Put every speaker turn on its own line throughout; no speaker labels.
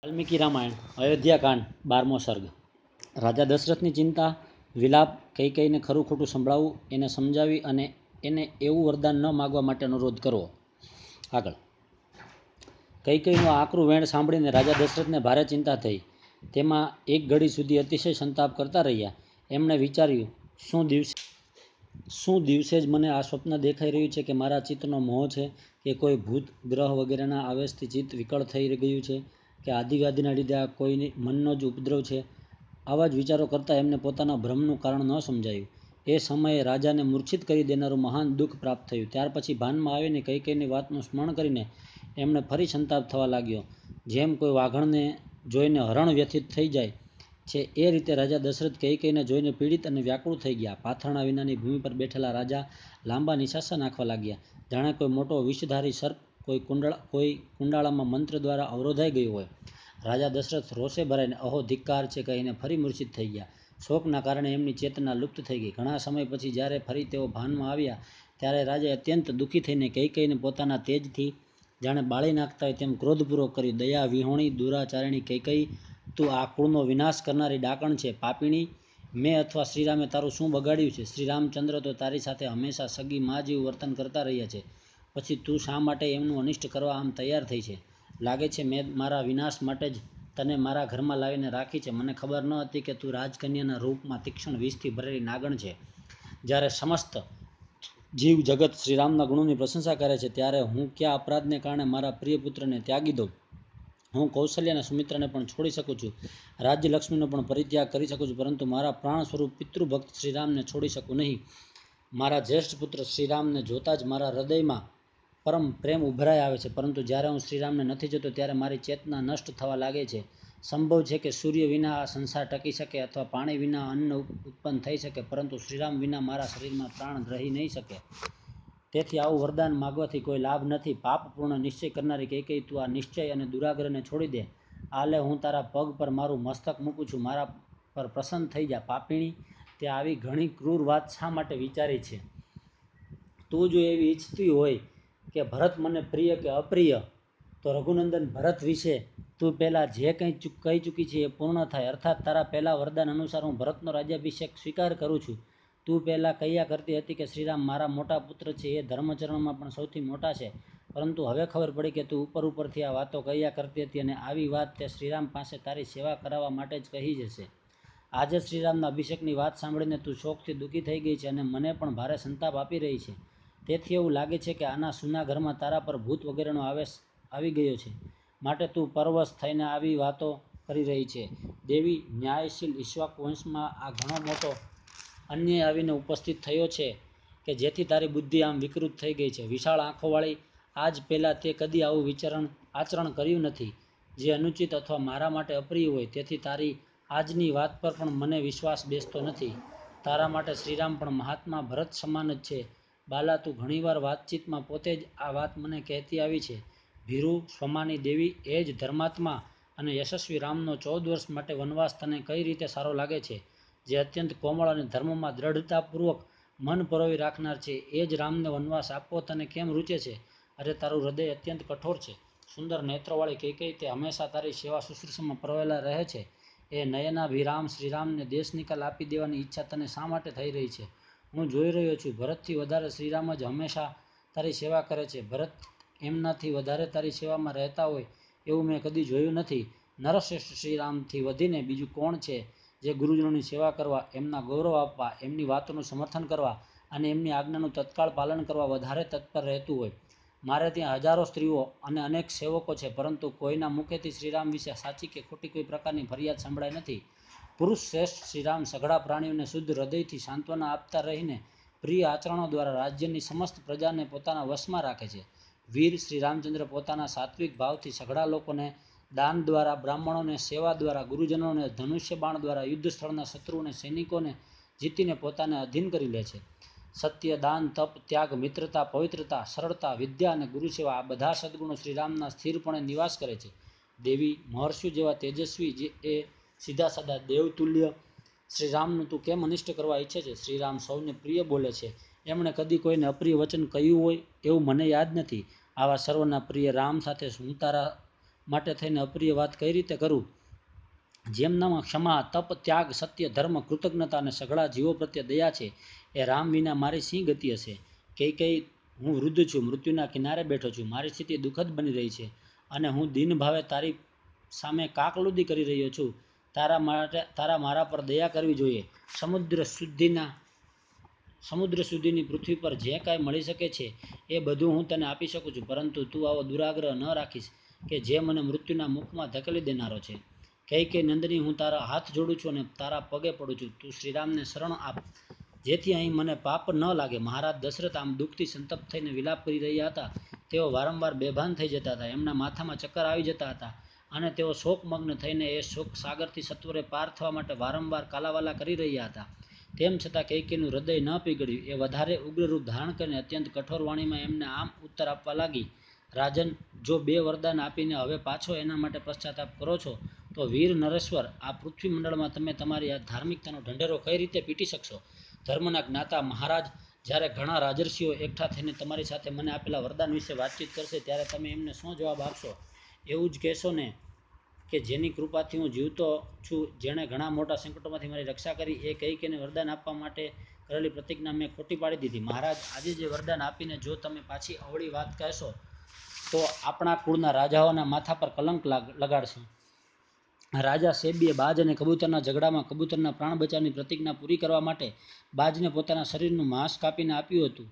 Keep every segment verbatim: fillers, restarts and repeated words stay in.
વાલ્મીકી રામાયણ અયોધ્યાકાંડ બારમો સર્ગ. રાજા દશરથની ચિંતા, વિલાપ, કૈકેયીને ખરું ખોટું સંભળાવવું, એને સમજાવી અને એને એવું વરદાન ન માગવા માટે અનુરોધ કરવો. આગળ. કૈકેયીનું આકરું વેણ સાંભળીને રાજા દશરથને ભારે ચિંતા થઈ. તેમાં એક ઘડી સુધી અતિશય સંતાપ કરતા રહ્યા. એમણે વિચાર્યું, શું દિવસે શું દિવસે જ મને આ સ્વપ્ન દેખાઈ રહ્યું છે કે મારા ચિત્તનો મોહ છે, કે કોઈ ભૂત ગ્રહ વગેરેના આવેશથી ચિત્ત વિકળ થઈ ગયું છે, કે આદિવ્યાધિના લીધે આ કોઈ મનનો જ ઉપદ્રવ છે. આવા જ વિચારો કરતાં એમને પોતાના ભ્રમનું કારણ ન સમજાયું. એ સમયે રાજાને મૂર્છિત કરી દેનારું મહાન દુઃખ પ્રાપ્ત થયું. ત્યાર પછી ભાનમાં આવીને કૈકેયીની વાતનું સ્મરણ કરીને એમણે ફરી સંતાપ થવા લાગ્યો. જેમ કોઈ વાઘણને જોઈને હરણ વ્યથિત થઈ જાય છે, એ રીતે રાજા દશરથ કૈકેયીને જોઈને પીડિત અને વ્યાકુળ થઈ ગયા. પાથરણા વિનાની ભૂમિ પર બેઠેલા રાજા લાંબા નિશાસા નાખવા લાગ્યા, જાણે કોઈ મોટો વિષધારી સર્પ કોઈ કુંડળા કોઈ કુંડાળામાં મંત્ર દ્વારા અવરોધાઈ ગયો હોય. રાજા દશરથ રોષે ભરાઈને અહો ધિક્કાર છે કહીને ફરી મૂર્છિત થઈ ગયા. શોકના કારણે એમની ચેતના લુપ્ત થઈ ગઈ. ઘણા સમય પછી જ્યારે ફરી તેઓ ભાનમાં આવ્યા, ત્યારે રાજાએ અત્યંત દુઃખી થઈને કૈકેયીને પોતાના તેજથી જાણે બાળી નાખતા હોય તેમ ક્રોધપૂર્વક કર્યું. દયા વિહોણી દુરાચારિણી કૈકેયી, તું આ કુળનો વિનાશ કરનારી ડાકણ છે, પાપીણી! મેં અથવા શ્રીરામે તારું શું બગાડ્યું છે? શ્રીરામચંદ્ર તો તારી સાથે હંમેશા સગી મા જેવું વર્તન કરતા રહ્યા છે, પછી તું શા માટે એમનું અનિષ્ટ કરવા આમ તૈયાર થઈ છે? લાગે છે મેં મારા વિનાશ માટે જ તને મારા ઘરમાં લાવીને રાખી છે. મને ખબર ન હતી કે તું રાજકન્યાના રૂપમાં તીક્ષ્ણ વિષથી ભરેલી નાગણ છે. જ્યારે સમસ્ત જીવ જગત શ્રીરામના ગુણોની પ્રશંસા કરે છે, ત્યારે હું કયા અપરાધને કારણે મારા પ્રિય પુત્રને ત્યાગી દઉં? હું કૌશલ્ય અને સુમિત્રાને પણ છોડી શકું છું, રાજ્ય લક્ષ્મીનો પણ પરિત્યાગ કરી શકું છું, પરંતુ મારા પ્રાણ સ્વરૂપ પિતૃભક્ત શ્રીરામને છોડી શકું નહીં. મારા જ્યેષ્ઠ પુત્ર શ્રીરામને જોતાં જ મારા હૃદયમાં પરમ પ્રેમ ઉભરાઈ આવે છે, પરંતુ જ્યારે હું શ્રીરામને નથી જોતો ત્યારે મારી ચેતના નષ્ટ થવા લાગે છે. સંભવ છે કે સૂર્ય વિના આ સંસાર ટકી શકે અથવા પાણી વિના અન્ન ઉત્પન્ન થઈ શકે, પરંતુ શ્રીરામ વિના મારા શરીરમાં પ્રાણ રહી નહીં શકે. તેથી આવું વરદાન માગવાથી કોઈ લાભ નથી. પાપપૂર્ણ નિશ્ચય કરનારી કૈકેયી, તું આ નિશ્ચય અને દુરાગ્રહને છોડી દે. આ લે, હું તારા પગ પર મારું મસ્તક મૂકું છું, મારા પર પ્રસન્ન થઈ જા. પાપીણી! તે આવી ઘણી ક્રૂર વાત શા માટે વિચારી છે? તું જો એવી ઈચ્છતી હોય કે ભરત મને પ્રિય કે અપ્રિય, તો રઘુનંદન ભરત વિશે તું પહેલાં જે કંઈ કહી ચૂકી છે એ પૂર્ણ થાય, અર્થાત તારા પહેલાં વરદાન અનુસાર હું ભરતનો રાજ્યાભિષેક સ્વીકાર કરું છું. તું પહેલાં કહ્યા કરતી હતી કે શ્રીરામ મારા મોટા પુત્ર છે, એ ધર્મચરણમાં પણ સૌથી મોટા છે, પરંતુ હવે ખબર પડી કે તું ઉપર ઉપરથી આ વાતો કહ્યા કરતી હતી, અને આવી વાત તે શ્રીરામ પાસે તારી સેવા કરાવવા માટે જ કહી જશે. આજે શ્રીરામના અભિષેકની વાત સાંભળીને તું શોકથી દુઃખી થઈ ગઈ છે અને મને પણ ભારે સંતાપ આપી રહી છે. તેથી એવું લાગે છે કે આના સૂના ઘરમાં તારા પર ભૂત વગેરેનો આવેશ આવી ગયો છે, માટે તું પરવશ થઈને આવી વાતો કરી રહી છે. દેવી, ન્યાયશીલ ઇક્ષ્વાકુ વંશમાં આ ઘણો મોટો અન્યાય આવીને ઉપસ્થિત થયો છે કે જેથી તારી બુદ્ધિ આમ વિકૃત થઈ ગઈ છે. વિશાળ આંખોવાળી, આજ પહેલાં તે કદી આવું વિચરણ આચરણ કર્યું નથી, જે અનુચિત અથવા મારા માટે અપ્રિય હોય. તેથી તારી આજની વાત પર પણ મને વિશ્વાસ બેસતો નથી. તારા માટે શ્રીરામ પણ મહાત્મા ભરત સમાન જ છે. બાલા, તું ઘણીવાર વાતચીતમાં પોતે જ આ વાત મને કહેતી આવી છે. ભીરુ, સ્વમાની દેવી, એ જ ધર્માત્મા અને યશસ્વી રામનો ચૌદ વર્ષ માટે વનવાસ તને કઈ રીતે સારો લાગે છે? જે અત્યંત કોમળ અને ધર્મમાં દ્રઢતાપૂર્વક મન પરોવી રાખનાર છે, એ જ રામને વનવાસ આપવો તને કેમ રૂચે છે? અરે, તારું હૃદય અત્યંત કઠોર છે. સુંદર નેત્રોવાળી કૈકેયી તે હંમેશા તારી સેવા શુશ્રૂષામાં પરોવેલા રહે છે. એ નયનાભિરામ શ્રીરામને દેશ નિકાલ આપી દેવાની ઈચ્છા તને શા માટે થઈ રહી છે? હું જોઈ રહ્યો છું, ભરતથી વધારે શ્રીરામ જ હંમેશા તારી સેવા કરે છે. ભરત એમનાથી વધારે તારી સેવામાં રહેતા હોય એવું મેં કદી જોયું નથી. નરશ્રેષ્ઠ શ્રીરામથી વધીને બીજું કોણ છે જે ગુરુજનોની સેવા કરવા, એમના ગૌરવ આપવા, એમની વાતોનું સમર્થન કરવા અને એમની આજ્ઞાનું તત્કાળ પાલન કરવા વધારે તત્પર રહેતું હોય? મારે ત્યાં હજારો સ્ત્રીઓ અને અનેક સેવકો છે, પરંતુ કોઈના મુખેથી શ્રીરામ વિશે સાચી કે ખોટી કોઈ પ્રકારની ફરિયાદ સંભળાઈ નથી. પુરુષ શ્રેષ્ઠ શ્રીરામ સઘળા પ્રાણીઓને શુદ્ધ હૃદયથી સાંત્વના આપતા રહીને પ્રિય આચરણો દ્વારા રાજ્યની સમસ્ત પ્રજાને પોતાના વશમાં રાખે છે. વીર શ્રીરામચંદ્ર પોતાના સાત્વિક ભાવથી સઘળા લોકોને દાન દ્વારા, બ્રાહ્મણોને સેવા દ્વારા, ગુરુજનોને ધનુષ્ય બાણ દ્વારા, યુદ્ધ સ્થળના શત્રુઓને સૈનિકોને જીતીને પોતાને અધીન કરી લે છે. સત્ય, દાન, તપ, ત્યાગ, મિત્રતા, પવિત્રતા, સરળતા, વિદ્યા અને ગુરુસેવા, આ બધા સદ્ગુણો શ્રીરામના સ્થિરપણે નિવાસ કરે છે. દેવી, મહર્ષિ જેવા તેજસ્વી, જે એ સીધા સાદા દેવતુલ્ય શ્રીરામનું તું કેમ અનિષ્ટ કરવા ઈચ્છે છે? શ્રીરામ સૌને પ્રિય બોલે છે. એમણે કદી કોઈને અપ્રિય વચન કહ્યું હોય એવું મને યાદ નથી. આવા સર્વના પ્રિય રામ સાથે હું તારા માટે થઈને અપ્રિય વાત કઈ રીતે કરું? જેમનામાં ક્ષમા, તપ, ત્યાગ, સત્ય, ધર્મ, કૃતજ્ઞતા અને સઘળા જીવો પ્રત્યે દયા છે, એ રામ વિના મારી શી ગતિ હશે? કઈ કઈ હું વૃદ્ધ છું, મૃત્યુના કિનારે બેઠો છું, મારી સ્થિતિ દુઃખદ બની રહી છે અને હું દીન ભાવે તારી સામે કાકલુદી કરી રહ્યો છું. તારા માટે તારા મારા પર દયા કરવી જોઈએ. સમુદ્ર સુધીના સમુદ્ર સુધીની પૃથ્વી પર જે કાંઈ મળી શકે છે એ બધું હું તને આપી શકું છું, પરંતુ તું આવો દુરાગ્રહ ન રાખીશ કે જે મને મૃત્યુના મુખમાં ધકેલી દેનારો છે. કઈ કઈ નંદની, હું તારા હાથ જોડું છું અને તારા પગે પડું છું. તું શ્રીરામને શરણ આપ, જેથી અહીં મને પાપ ન લાગે. મહારાજ દશરથ આમ દુઃખથી સંતપ્ત થઈને વિલાપ કરી રહ્યા હતા. તેઓ વારંવાર બેભાન થઈ જતા હતા, એમના માથામાં ચક્કર આવી જતા હતા અને તેઓ શોકમગ્ન થઈને એ શોક સાગરથી સત્વરે પાર થવા માટે વારંવાર કાલાવાલા કરી રહ્યા હતા. તેમ છતાં કૈકેયીનું હૃદય ન પીગળ્યું. એ વધારે ઉગ્ર રૂપ ધારણ કરીને અત્યંત કઠોર વાણીમાં એમને આમ ઉત્તર આપવા લાગી: રાજન, જો બે વરદાન આપીને હવે પાછો એના માટે પશ્ચાતાપ કરો છો તો વીર નરેશ્વર, આ પૃથ્વી મંડળમાં તમે તમારી આ ધાર્મિકતાનો ઢંઢેરો કઈ રીતે પીટી શકશો? ધર્મના જ્ઞાતા મહારાજ જ્યારે ઘણા રાજર્ષિઓ એકઠા થઈને તમારી સાથે મને આપેલા વરદાન વિશે વાતચીત કરશે ત્યારે તમે એમને શું જવાબ આપશો? એવું જ કહેશો ને કે જેની કૃપાથી હું જીવતો છું, જેણે ઘણા મોટા સંકટોમાંથી મારી રક્ષા કરી, એ કૈકેયીને વરદાન આપવા માટે કરેલી પ્રતિજ્ઞા મેં ખોટી પાડી દીધી. મહારાજ, આજે જે વરદાન આપીને જો તમે પાછી અવળી વાત કહેશો તો આપણા કુળના રાજાઓના માથા પર કલંક લગાડશો. રાજા શેબીએ બાજ અને કબૂતરના ઝઘડામાં કબૂતરના પ્રાણ બચાવની પ્રતિજ્ઞા પૂરી કરવા માટે બાજને પોતાના શરીરનું માંસ કાપીને આપ્યું હતું.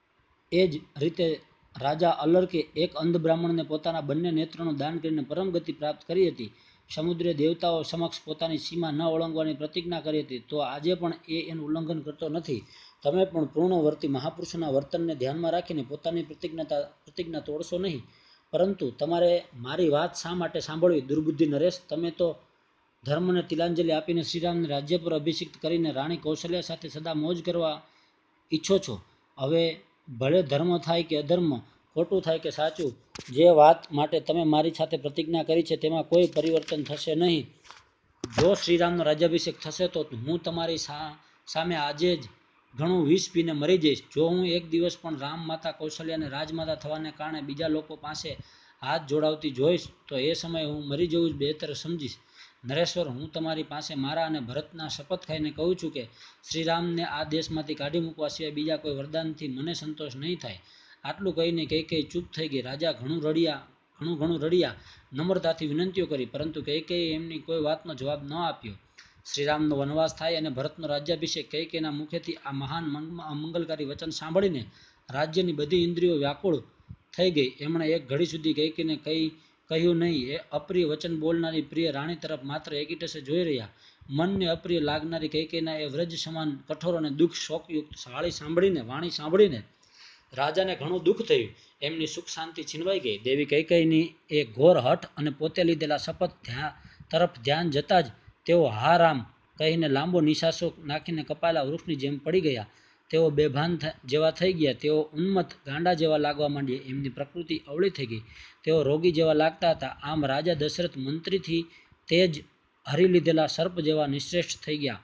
એ જ રીતે રાજા અલર્કે એક અંધ બ્રાહ્મણને પોતાના બંને નેત્રોનું દાન કરીને પરમ ગતિ પ્રાપ્ત કરી હતી. સમુદ્રે દેવતાઓ સમક્ષ પોતાની સીમા ન ઓળંગવાની પ્રતિજ્ઞા કરી હતી, તો આજે પણ એ એનું ઉલ્લંઘન કરતો નથી. તમે પણ પૂર્ણવર્તી મહાપુરુષોના વર્તનને ધ્યાનમાં રાખીને પોતાની પ્રતિજ્ઞા પ્રતિજ્ઞા તોડશો નહીં. પરંતુ તમારે મારી વાત શા માટે સાંભળવી? દુર્બુદ્ધિ નરેશ, તમે તો ધર્મને તિલાંજલિ આપીને શ્રીરામને રાજ્ય પર અભિષિક્ત કરીને રાણી કૌશલ્યા સાથે સદા મોજ કરવા ઈચ્છો છો. હવે ભલે ધર્મ થાય કે અધર્મ, ખોટું થાય કે સાચું, જે વાત માટે તમે મારી સાથે પ્રતિજ્ઞા કરી છે તેમાં કોઈ પરિવર્તન થશે નહીં. જો શ્રીરામનો રાજ્યાભિષેક થશે તો હું તમારી સામે આજે જ ઘણું વિષ પીને મરી જઈશ. જો હું એક દિવસ પણ રામ માતા કૌશલ્યાને રાજમાતા થવાને કારણે બીજા લોકો પાસે હાથ જોડાવતી જોઈશ તો એ સમયે હું મરી જવું જ બહેતર સમજીશ. નરેશ્વર, હું તમારી પાસે મારા અને ભરતના શપથ ખાઈને કહું છું કે શ્રીરામને આ દેશમાંથી કાઢી મૂકવા સિવાય બીજા કોઈ વરદાનથી મને સંતોષ નહીં થાય. આટલું કહીને કૈકેયી ચૂપ થઈ ગઈ. રાજા ઘણું રડ્યા ઘણું ઘણું રડ્યા, નમ્રતાથી વિનંતીઓ કરી, પરંતુ કૈકેયીએ એમની કોઈ વાતનો જવાબ ન આપ્યો. શ્રીરામનો વનવાસ થાય અને ભરતનો રાજ્યાભિષેક, કૈકેયીના મુખેથી આ મહાન મંગલકારી વચન સાંભળીને રાજ્યની બધી ઇન્દ્રિયો વ્યાકુળ થઈ ગઈ. એમણે એક ઘડી સુધી કૈકેયીને કંઈ કહ્યું નહીં. એ અપ્રિય વચન બોલનારી પ્રિય રાણી તરફ માત્ર એકીટસે જોઈ રહ્યા. મનને અપ્રિય લાગનારી કૈકેયીના એ વ્રજ સમાન કઠોર અને દુઃખ શોકયુક્ત વાણી સાંભળીને વાણી સાંભળીને રાજાને ઘણું દુઃખ થયું. એમની સુખ શાંતિ છીનવાઈ ગઈ. દેવી કૈકેયીની એ ઘોર હઠ અને પોતે લીધેલા શપથ તરફ ધ્યાન જતાં જ તેઓ હા રામ કહીને લાંબો નિશાસો નાખીને કપાયેલા વૃક્ષની જેમ પડી ગયા. તેઓ બેભાન જેવા થઈ ગયા. તેઓ ઉન્મત્ત ગાંડા જેવા લાગવા માંડ્યા. એમની પ્રકૃતિ અવળી થઈ ગઈ. તેઓ રોગી જેવા લાગતા હતા. આમ રાજા દશરથ મંત્રીથી તે જ હરી લીધેલા સર્પ જેવા નિશ્ચેષ્ટ થઈ ગયા.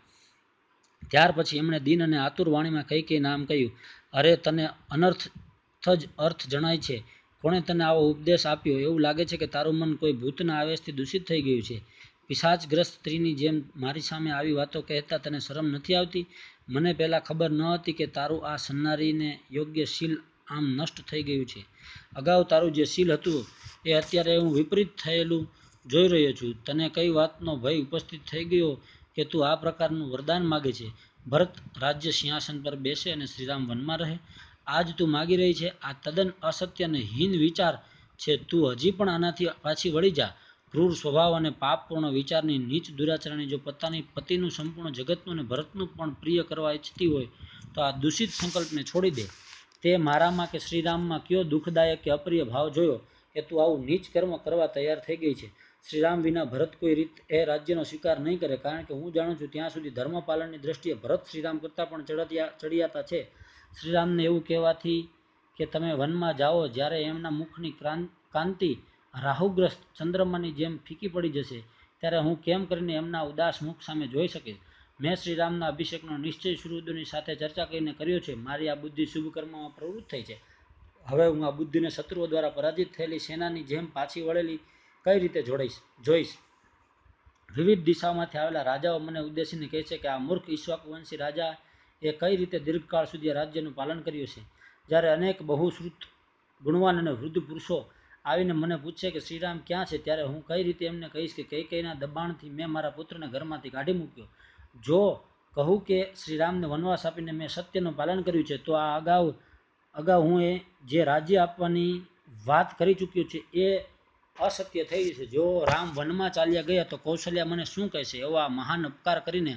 ત્યાર પછી એમણે દીન અને આતુર વાણીમાં કૈકેયીને આમ કહ્યું: અરે, તને અનર્થ જ અર્થ જણાય છે. કોણે તને આવો ઉપદેશ આપ્યો? એવું લાગે છે કે તારું મન કોઈ ભૂતના આવેશથી દૂષિત થઈ ગયું છે. પિશાચગ્રસ્ત સ્ત્રીની જેમ મારી સામે આવી વાતો કહેતા તને શરમ નથી આવતી? મને પહેલાં ખબર ન હતી કે તારું આ સન્નારીને યોગ્ય શીલ આમ નષ્ટ થઈ ગયું છે. અગાઉ તારું જે શીલ હતું એ અત્યારે હું વિપરીત થયેલું જોઈ રહ્યો છું. તને કઈ વાતનો ભય ઉપસ્થિત થઈ ગયો કે તું આ પ્રકારનું વરદાન માગે છે? ભરત રાજ્ય સિંહાસન પર બેસે અને શ્રીરામ વનમાં રહે, આજ તું માગી રહી છે? આ તદ્દન અસત્ય અને હીન વિચાર છે. તું હજી પણ આનાથી પાછી વળી જા. ક્રૂર સ્વભાવ અને પાપપૂર્ણ વિચારની નીચ દુરાચરણી જો પોતાની પતિનું, સંપૂર્ણ જગતનું અને ભરતનું પણ પ્રિય કરવા ઈચ્છતી હોય તો આ દૂષિત સંકલ્પને છોડી દે. તે મારામાં કે શ્રીરામમાં કયો દુઃખદાયક કે અપ્રિય ભાવ જોયો કે તું આવું નીચ કર્મ કરવા તૈયાર થઈ ગઈ છે? શ્રીરામ વિના ભરત કોઈ રીત એ રાજ્યનો સ્વીકાર નહીં કરે, કારણ કે હું જાણું છું ત્યાં સુધી ધર્મપાલનની દ્રષ્ટિએ ભરત શ્રીરામ કરતાં પણ ચડિયા ચડિયાતા છે. શ્રીરામને એવું કહેવાથી કે તમે વનમાં જાઓ જ્યારે એમના મુખની કાંતિ રાહુગ્રસ્ત ચંદ્રમાની જેમ ફીકી પડી જશે, ત્યારે હું કેમ કરીને એમના ઉદાસ મુખ સામે જોઈ શકીશ? મેં શ્રીરામના અભિષેકનો નિશ્ચય શૂરવીરોની સાથે ચર્ચા કરીને કર્યો છે. મારી આ બુદ્ધિ શુભ કર્મમાં પ્રવૃત્ત થઈ છે. હવે હું આ બુદ્ધિને શત્રુઓ દ્વારા પરાજિત થયેલી સેનાની જેમ પાછી વળેલી કઈ રીતે જોડાઈશ જોઈશ. વિવિધ દિશાઓમાંથી આવેલા રાજાઓ મને ઉદ્દેશીને કહે છે કે આ મૂર્ખ ઈક્ષ્વાકુવંશી રાજા એ કઈ રીતે દીર્ઘકાળ સુધી રાજ્યનું પાલન કર્યું છે. જ્યારે અનેક બહુશ્રુત ગુણવાન અને વૃદ્ધ પુરુષો આવીને મને પૂછે કે શ્રીરામ ક્યાં છે, ત્યારે હું કઈ રીતે એમને કહીશ કે કૈકેયીના દબાણથી મેં મારા પુત્રને ઘરમાંથી કાઢી મૂક્યો. જો કહું કે શ્રીરામને વનવાસ આપીને મેં સત્યનું પાલન કર્યું છે, તો આ અગાઉ અગાઉ હું એ જે રાજ્ય આપવાની વાત કરી ચૂક્યો છે એ અસત્ય થઈ છે. જો રામ વનમાં ચાલ્યા ગયા તો કૌશલ્યા મને શું કહેશે? એવો આ મહાન ઉપકાર કરીને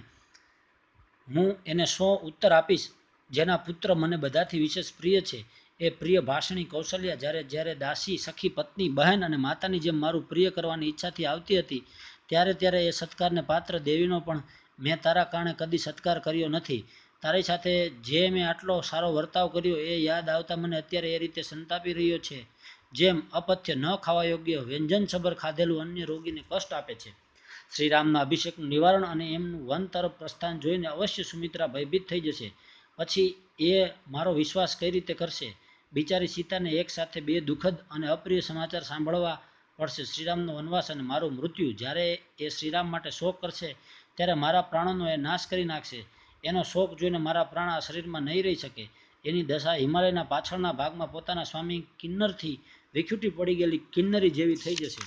હું એને સો ઉત્તર આપીશ. જેના પુત્ર મને બધાથી વિશેષ પ્રિય છે એ પ્રિય ભાષણી કૌશલ્યા જ્યારે જ્યારે દાસી, સખી, પત્ની, બહેન અને માતાની જેમ મારું પ્રિય કરવાની ઈચ્છાથી આવતી હતી, ત્યારે ત્યારે એ સત્કારને પાત્ર દેવીનો પણ મેં તારા કારણે કદી સત્કાર કર્યો નથી. તારી સાથે જે મેં આટલો સારો વર્તાવ કર્યો એ યાદ આવતા મને અત્યારે એ રીતે સંતાપી રહ્યો છે જેમ અપથ્ય ન ખાવા યોગ્ય વ્યંજનસભર ખાધેલું અન્ય રોગીને કષ્ટ આપે છે. શ્રીરામના અભિષેકનું નિવારણ અને એમનું વન તરફ પ્રસ્થાન જોઈને અવશ્ય સુમિત્રા ભયભીત થઈ જશે. પછી એ મારો વિશ્વાસ કઈ રીતે કરશે? બિચારી સીતાને એક સાથે બે દુઃખદ અને અપ્રિય સમાચાર સાંભળવા પડશે, શ્રીરામનો વનવાસ અને મારું મૃત્યુ. જ્યારે એ શ્રીરામ માટે શોક કરશે ત્યારે મારા પ્રાણોનો એ નાશ કરી નાખશે. એનો શોક જોઈને મારા પ્રાણ આ શરીરમાં નહીં રહી શકે. એની દશા હિમાલયના પાછળના ભાગમાં પોતાના સ્વામી કિન્નરથી વિખૂટી પડી ગયેલી કિન્નરી જેવી થઈ જશે.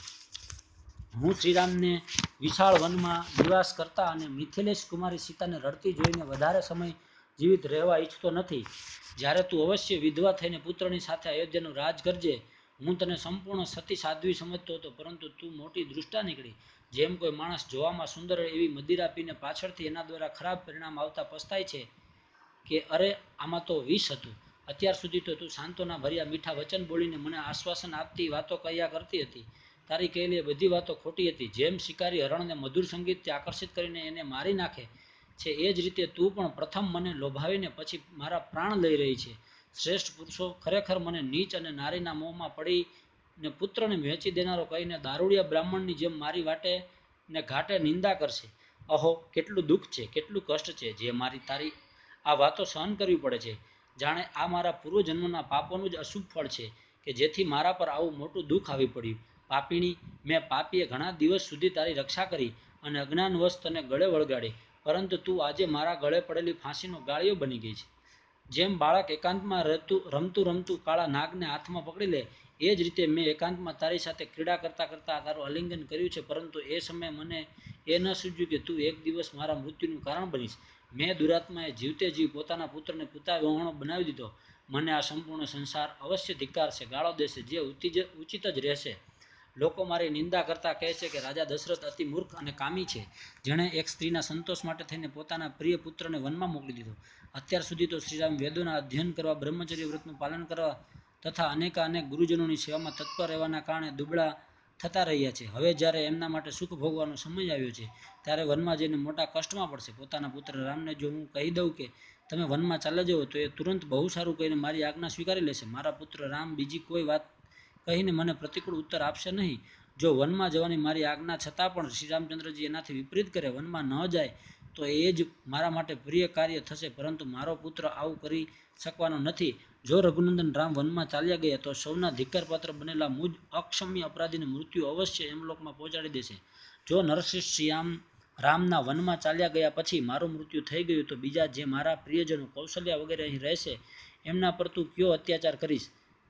હું શ્રીરામને વિશાળ વનમાં નિવાસ કરતા અને મિથિલેશ કુમારી સીતાને રડતી જોઈને વધારે સમય જીવિત રહેવા ઈચ્છતો નથી. જ્યારે તું અવશ્ય વિધવા થઈને પુત્રની સાથે અયોધ્યાનું રાજ કરજે. હું તને સંપૂર્ણ સતી સાધ્વી સમજતો હતો, પરંતુ તું મોટી દૃષ્ટા નીકળી. જેમ કોઈ માણસ જોવામાં સુંદર એવી મદિરા પીને પાછળથી એના દ્વારા ખરાબ પરિણામ આવતા પસ્તાય છે કે અરે આમાં તો વિષ હતું. અત્યાર સુધી તો તું સાંત્વના ભર્યા મીઠા વચન બોલીને મને આશ્વાસન આપતી વાતો કહ્યા કરતી હતી. તારી કહેલી એ બધી વાતો ખોટી હતી. જેમ શિકારી હરણને મધુર સંગીતથી આકર્ષિત કરીને એને મારી નાખે છે, એ જ રીતે તું પણ પ્રથમ મને લોભાવીને પછી મારા પ્રાણ લઈ રહી છે. શ્રેષ્ઠ પુરુષો ખરેખર મને નીચ અને નારીના મોહમાં પડીને પુત્રને વહેંચી દેનારો કહીને દારૂડિયા બ્રાહ્મણની જેમ મારી વાટે ને ઘાટે નિંદા કરશે. અહો, કેટલું દુઃખ છે, કેટલું કષ્ટ છે જે મારી તારી આ વાતો સહન કરવી પડે છે. જાણે આ મારા પૂર્વજન્મના પાપોનું જ અશુભ ફળ છે કે જેથી મારા પર આવું મોટું દુઃખ આવી પડ્યું. પાપીણી, મેં પાપીએ ઘણા દિવસ સુધી તારી રક્ષા કરી અને અજ્ઞાનવશ તને ગળે વળગાડી, પરંતુ તું આજે મારા ગળે પડેલી ફાંસીનો ગાળિયો બની ગઈ છે. જેમ બાળક એકાંતમાં રહેતું રમતું રમતું કાળા નાગને હાથમાં પકડી લે, એ જ રીતે મેં એકાંતમાં તારી સાથે ક્રીડા કરતાં કરતાં તારું આલિંગન કર્યું છે, પરંતુ એ સમયે મને એ ન સૂઝ્યું કે તું એક દિવસ મારા મૃત્યુનું કારણ બનીશ. મેં દુરાત્માએ જીવતે જીવ પોતાના પુત્રને પિતા વહોણો બનાવી દીધો. મને આ સંપૂર્ણ સંસાર અવશ્ય ધિક્કારશે, ગાળો દેશે, જે ઉચિત જ રહેશે. લોકો મારી નિંદા કરતા કહે છે કે રાજા દશરથ અતિ મૂર્ખ અને કામી છે, જેણે એક સ્ત્રીના સંતોષ માટે થઈને પોતાના પ્રિય પુત્રને વનમાં મોકલી દીધો. અત્યાર સુધી તો શ્રીરામ વેદોના અધ્યયન કરવા, બ્રહ્મચર્ય વ્રતનું પાલન કરવા તથા અનેકાનેક ગુરુજનોની સેવામાં તત્પર રહેવાના કારણે દુબળા થતા રહ્યા છે. હવે જ્યારે એમના માટે સુખ ભોગવાનો સમય આવ્યો છે, ત્યારે વનમાં જઈને મોટા કષ્ટમાં પડશે. પોતાના પુત્ર રામને જો હું કહી દઉં કે તમે વનમાં ચાલ્યા જાઓ, તો એ તુરંત બહુ સારું કહીને મારી આજ્ઞા સ્વીકારી લેશે. મારા પુત્ર રામ બીજી કોઈ વાત કહીને મને પ્રતિકૂળ ઉત્તર આપશે નહીં. જો વનમાં જવાની મારી આજ્ઞા છતાં પણ શ્રીરામચંદ્રજી એનાથી વિપરીત કરે, વનમાં ન જાય, તો એ જ મારા માટે પ્રિય કાર્ય થશે, પરંતુ મારો પુત્ર આવું કરી શકવાનો નથી. જો રઘુનંદન રામ વનમાં ચાલ્યા ગયા, તો સૌના ધિક્કારપાત્ર બનેલા મુજ અક્ષમ્ય અપરાધીને મૃત્યુ અવશ્ય એમલોકમાં પહોંચાડી દેશે. જો નરશ્રેષ્ઠ શ્રીરામ રામના વનમાં ચાલ્યા ગયા પછી મારું મૃત્યુ થઈ ગયું, તો બીજા જે મારા પ્રિયજનો કૌશલ્યા વગેરે અહીં રહેશે, એમના પર તું કયો અત્યાચાર કરીશ?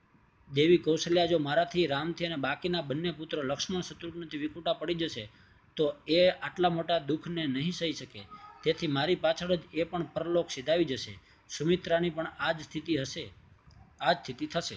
દેવી કૌશલ્યા જો મારાથી, રામથી અને બાકીના બંને પુત્રો લક્ષ્મણ શત્રુઘ્નથી વિખૂટા પડી જશે, તો એ આટલા મોટા દુઃખને નહીં સહી શકે. તેથી મારી પાછળ જ એ પણ પરલોક સિધાવી જશે. સુમિત્રાની પણ આ જ સ્થિતિ હશે આ જ સ્થિતિ થશે.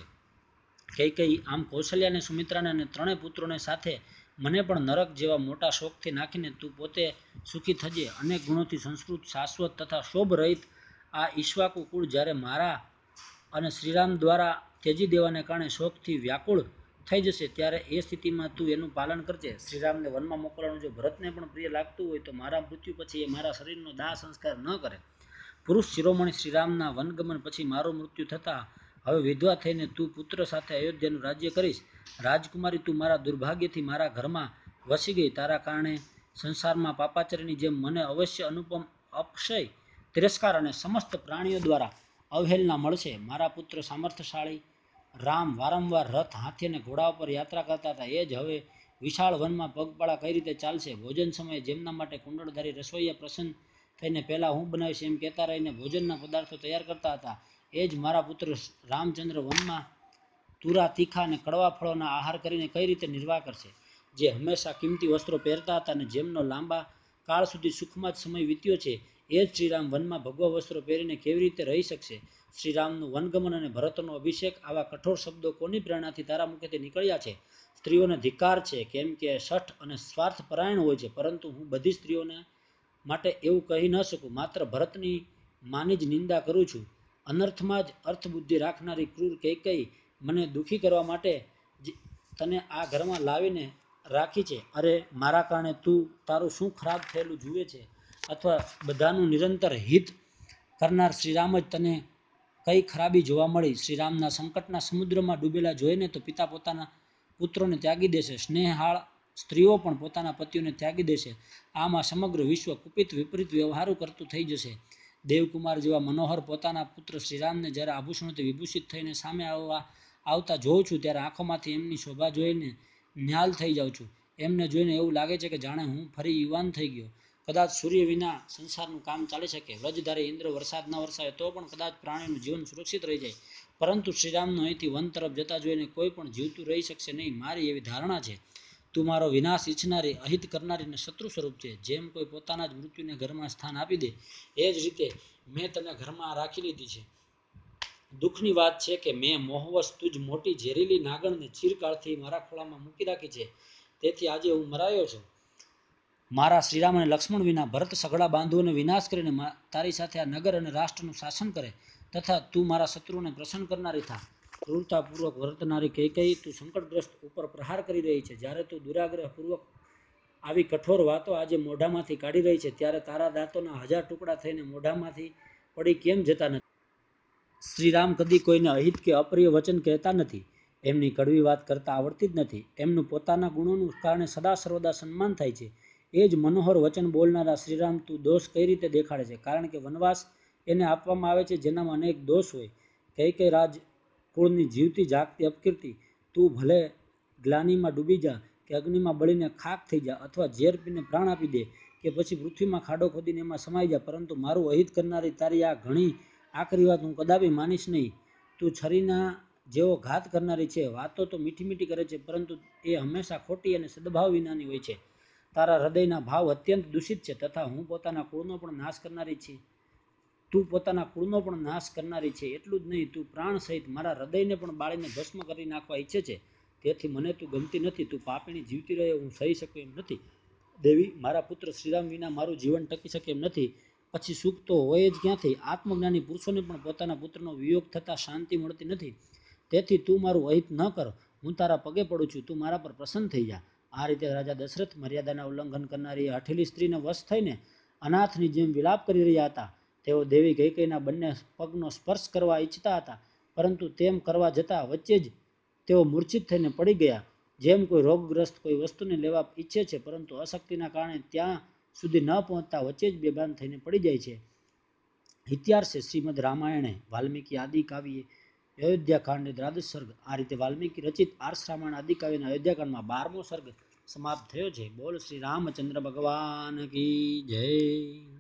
કૈકેયી, આમ કૌશલ્યા અને સુમિત્રાને અને ત્રણેય પુત્રોને સાથે મને પણ નરક જેવા મોટા શોકથી નાખીને તું પોતે સુખી થજે. અનેક ગુણોથી સંસ્કૃત, શાશ્વત તથા શોભ રહિત આ ઈક્ષ્વાકુ કુળ જ્યારે મારા અને શ્રીરામ દ્વારા ત્યજી દેવાને કારણે શોકથી વ્યાકુળ થઈ જશે, ત્યારે એ સ્થિતિમાં તું એનું પાલન કરજે. શ્રીરામને વનમાં મોકલવાનું જો ભરતને પણ પ્રિય લાગતું હોય, તો મારા મૃત્યુ પછી એ મારા શરીરનો દાહ સંસ્કાર ન કરે. પુરુષ શિરોમણી શ્રીરામના વનગમન પછી મારું મૃત્યુ થતાં હવે વિધવા થઈને તું પુત્ર સાથે અયોધ્યાનું રાજ્ય કરીશ. રાજકુમારી, તું મારા દુર્ભાગ્યથી મારા ઘરમાં વસી ગઈ. તારા કારણે સંસારમાં પાપાચારીની જેમ મને અવશ્ય અનુપમ અક્ષય તિરસ્કાર અને સમસ્ત પ્રાણીઓ દ્વારા અવહેલના મળશે. મારા પુત્ર સામર્થ્યશાળી રામ વારંવાર રથ, હાથી અને ઘોડા ઉપર યાત્રા કરતા હતા, એ જ હવે વિશાળ વનમાં પગપાળા કઈ રીતે ચાલશે? ભોજન સમયે જેમના માટે કુંડળધારી રસોઈયા પ્રસન્ન થઈને પહેલાં હું બનાવીશ એમ કહેતા રહીને ભોજનના પદાર્થો તૈયાર કરતા હતા, એ જ મારા પુત્ર રામચંદ્ર વનમાં તુરા તીખા અને કડવા ફળોના આહાર કરીને કઈ રીતે નિર્વાહ કરશે? જે હંમેશા કિંમતી વસ્ત્રો પહેરતા હતા અને જેમનો લાંબા કાળ સુધી સુખમાં જ સમય વીત્યો છે, એ જ શ્રીરામ વનમાં ભગવા વસ્ત્રો પહેરીને કેવી રીતે રહી શકશે? શ્રીરામનું વનગમન અને ભરતનો અભિષેક, આવા કઠોર શબ્દો કોની પ્રેરણાથી તારા મુખેથી નીકળ્યા છે? સ્ત્રીઓને ધિક્કાર છે, કેમ કે શઠ અને સ્વાર્થપરાયણ હોય છે, પરંતુ હું બધી સ્ત્રીઓને માટે એવું કહી ન શકું. માત્ર ભરતની માની જ નિંદા કરું છું. અનર્થમાં જ અર્થબુદ્ધિ રાખનારી ક્રૂર કૈકેયી મને દુઃખી કરવા માટે તને આ ઘરમાં લાવીને રાખી છે. અરે, મારા કારણે તું તારું શું ખરાબ થયેલું જુએ છે, અથવા બધાનું નિરંતર હિત કરનાર શ્રીરામ જ તને કઈ ખરાબી જોવા મળી? શ્રીરામના સંકટના સમુદ્રમાં ડૂબેલા જોઈને તો પિતા પોતાના પુત્રોને ત્યાગી દેશે, સ્નેહાળ સ્ત્રીઓ પણ પોતાના પતિઓને ત્યાગી દેશે. આમ આ સમગ્ર વિશ્વ કુપિત વિપરીત વ્યવહારો કરતું થઈ જશે. દેવકુમાર જેવા મનોહર પોતાના પુત્ર શ્રીરામને જ્યારે આભૂષણોથી વિભૂષિત થઈને સામે આવવા આવતા જોઉં છું, ત્યારે આંખોમાંથી એમની શોભા જોઈને ન્યાલ થઈ જાઉં છું. એમને જોઈને એવું લાગે છે કે જાણે હું ફરી યુવાન થઈ ગયો. કદાચ સૂર્ય વિના સંસારનું કામ ચાલી શકે, વ્રજધારી ઇન્દ્ર વરસાદ ન વરસાવે તો પણ કદાચ પ્રાણીનું જીવન સુરક્ષિત રહી જાય, પરંતુ શ્રીરામનું અહીંથી વન તરફ જતા જોઈને કોઈ પણ જીવતું રહી શકશે નહીં. મારી એવી ધારણા છે. તું મારો વિનાશ ઈચ્છનારી, અહિત કરનારી ને શત્રુ સ્વરૂપ છે. જેમ કોઈ પોતાના જ મૃત્યુને ઘરમાં સ્થાન આપી દે, એ જ રીતે મેં તને ઘરમાં રાખી લીધી છે. દુઃખની વાત છે કે મેં મોહવશ તુજ મોટી ઝેરીલી નાગણને ચિરકાળથી મારા ખોળામાં મૂકી રાખી છે. તેથી આજે હું મરાયો છું. મારા શ્રીરામ અને લક્ષ્મણ વિના ભરત સઘળા બાંધવોને વિનાશ કરીને તારી સાથે આ નગર અને રાષ્ટ્રનું શાસન કરે, તથા તું મારા શત્રુઓને પ્રસન્ન કરનારી થા. ક્રૂરતાપૂર્વક વર્તનારી કૈકેયી, તું સંકટગ્રસ્ત ઉપર પ્રહાર કરી રહી છે. જ્યારે તું દુરાગ્રહપૂર્વક આવી કઠોર વાતો આજે મોઢામાંથી કાઢી રહી છે, ત્યારે તારા દાંતોના હજાર ટુકડા થઈને મોઢામાંથી પડી કેમ જતા નથી? શ્રીરામ કદી કોઈને અહિત કે અપ્રિય વચન કહેતા નથી. એમની કડવી વાત કરતા આવડતી જ નથી. એમનું પોતાના ગુણોનું કારણે સદા સર્વદા સન્માન થાય છે. એ જ મનોહર વચન બોલનારા શ્રીરામ તું દોષ કઈ રીતે દેખાડે છે? કારણ કે વનવાસ એને આપવામાં આવે છે જેનામાં અનેક દોષ હોય. કૈકેયી રાજ કુળની જીવતી જાગતી અપકીર્તિ, તું ભલે ગ્લાનિમાં ડૂબી જા, કે અગ્નિમાં બળીને ખાખ થઈ જા, અથવા ઝેર પીને પ્રાણ આપી દે, કે પછી પૃથ્વીમાં ખાડો ખોદીને એમાં સમાઈ જા, પરંતુ મારું અહિત કરનારી તારી આ ઘણી આકરી વાત હું કદાપી માનીશ નહીં. તું છરીના જેવો ઘાત કરનારી છે. વાતો તો મીઠી મીઠી કરે છે, પરંતુ એ હંમેશા ખોટી અને સદભાવ વિનાની હોય છે. તારા હૃદયના ભાવ અત્યંત દૂષિત છે, તથા હું પોતાના કુળનો પણ નાશ કરનારી છે. તું પોતાના કુળનો પણ નાશ કરનારી છે. એટલું જ નહીં, તું પ્રાણ સહિત મારા હૃદયને પણ બાળીને ભસ્મ કરી નાખવા ઈચ્છે છે. તેથી મને તું ગમતી નથી. તું પાપીણી જીવતી રહે હું સહી શકું એમ નથી. દેવી, મારા પુત્ર શ્રીરામ વિના મારું જીવન ટકી શકે એમ નથી. પછી સુખ તો હોય જ ક્યાંથી? આત્મજ્ઞાની પુરુષોને પણ પોતાના પુત્રનો વિયોગ થતાં શાંતિ મળતી નથી. તેથી તું મારું અહિત ન કર. હું તારા પગે પડું છું. તું મારા પર પ્રસન્ન થઈ જા. આ રીતે રાજા દશરથ મર્યાદાના ઉલ્લંઘન કરનારી હઠીલી સ્ત્રીને વશ થઈને અનાથની જેમ વિલાપ કરી રહ્યા હતા. તેઓ દેવી કૈકેયીના બંને પગનો સ્પર્શ કરવા ઈચ્છતા હતા, પરંતુ તેમ કરવા જતાં વચ્ચે જ તેઓ મૂર્છિત થઈને પડી ગયા. જેમ કોઈ રોગગ્રસ્ત કોઈ વસ્તુને લેવા ઈચ્છે છે, પરંતુ અશક્તિના કારણે ત્યાં સુધી ન પહોંચતા વચ્ચે જ બેભાન થઈને પડી જાય છે. ઇતિહાસે શ્રીમદ રામાયણે વાલ્મીકી આદિ કાવ્યે અયોધ્યાકાંડે દ્વાદશ સર્ગ. આ રીતે વાલ્મીકી રચિત આર્ષ રામાયણ આદિ કાવ્યના અયોધ્યાકાંડમાં બારમો સર્ગ સમાપ્ત થયો છે. બોલ શ્રી રામચંદ્ર ભગવાન કી જય.